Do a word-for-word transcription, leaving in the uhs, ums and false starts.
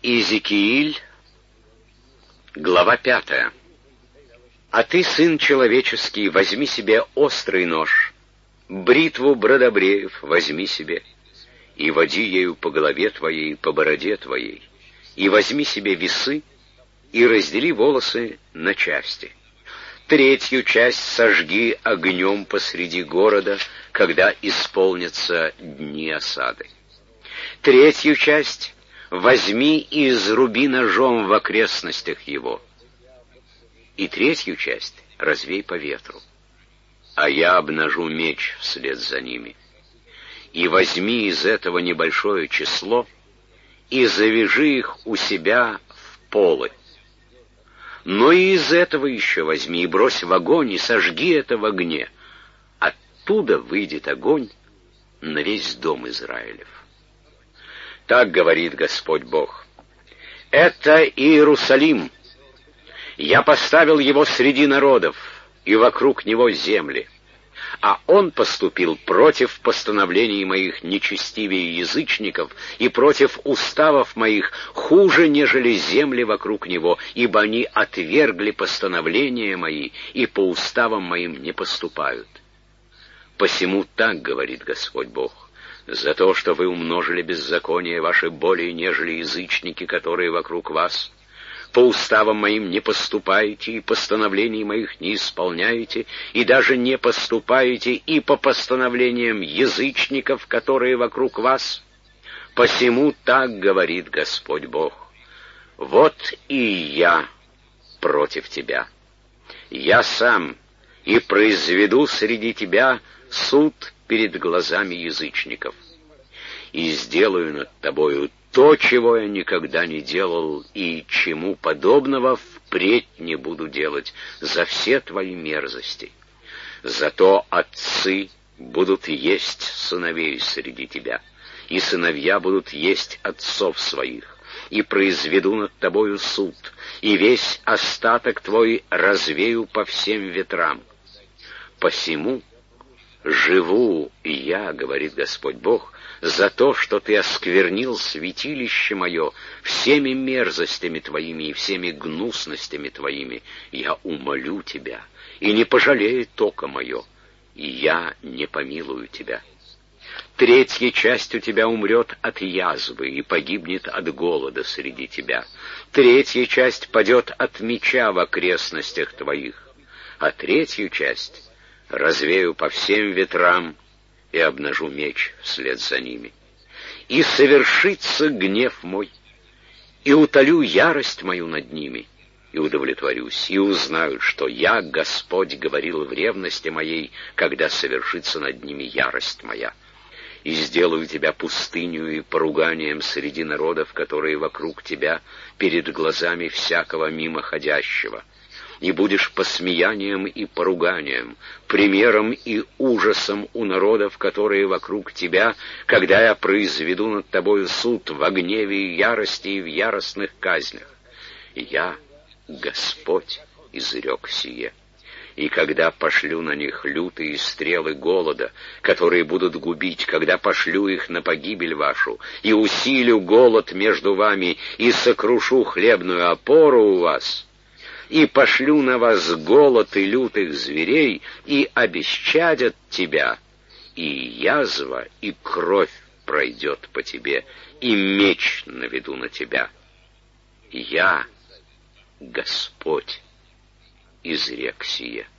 Иезекииль, глава пятая. «А ты, сын человеческий, возьми себе острый нож, бритву бродобреев возьми себе, и води ею по голове твоей, по бороде твоей, и возьми себе весы, и раздели волосы на части. Третью часть сожги огнем посреди города, когда исполнятся дни осады. Третью часть возьми и изруби ножом в окрестностях его. И третью часть развей по ветру, а я обнажу меч вслед за ними. И возьми из этого небольшое число и завяжи их у себя в полы. Но и из этого еще возьми и брось в огонь, и сожги это в огне. Оттуда выйдет огонь на весь дом Израилев. Так говорит Господь Бог. Это Иерусалим. Я поставил его среди народов, и вокруг него земли. А он поступил против постановлений моих нечестивее язычников и против уставов моих хуже, нежели земли вокруг него, ибо они отвергли постановления мои и по уставам моим не поступают. Посему так говорит Господь Бог: за то, что вы умножили беззаконие ваши более, нежели язычники, которые вокруг вас, по уставам моим не поступаете, и постановлений моих не исполняете, и даже не поступаете и по постановлениям язычников, которые вокруг вас. Посему так говорит Господь Бог: вот и я против тебя. Я сам и произведу среди тебя суд перед глазами язычников, и сделаю над тобою то, чего я никогда не делал, и чему подобного впредь не буду делать за все твои мерзости. Зато отцы будут есть сыновей среди тебя, и сыновья будут есть отцов своих, и произведу над тобою суд, и весь остаток твой развею по всем ветрам. Посему живу я, говорит Господь Бог, за то, что ты осквернил святилище мое всеми мерзостями твоими и всеми гнусностями твоими. Я умолю тебя, и не пожалеет око мое, и я не помилую тебя. Третья часть у тебя умрет от язвы и погибнет от голода среди тебя. Третья часть падет от меча в окрестностях твоих, а третью часть развею по всем ветрам и обнажу меч вслед за ними. И совершится гнев мой, и утолю ярость мою над ними, и удовлетворюсь, и узнают, что я, Господь, говорил в ревности моей, когда совершится над ними ярость моя. И сделаю тебя пустынью и поруганием среди народов, которые вокруг тебя, перед глазами всякого мимоходящего. И будешь посмеянием и поруганием, примером и ужасом у народов, которые вокруг тебя, когда я произведу над тобою суд в гневе и ярости и в яростных казнях. И я, Господь, изрек сие. И когда пошлю на них лютые стрелы голода, которые будут губить, когда пошлю их на погибель вашу, и усилю голод между вами, и сокрушу хлебную опору у вас, и пошлю на вас голод и лютых зверей, и обесчадят тебя, и язва, и кровь пройдет по тебе, и меч наведу на тебя. Я, Господь, изрек сие.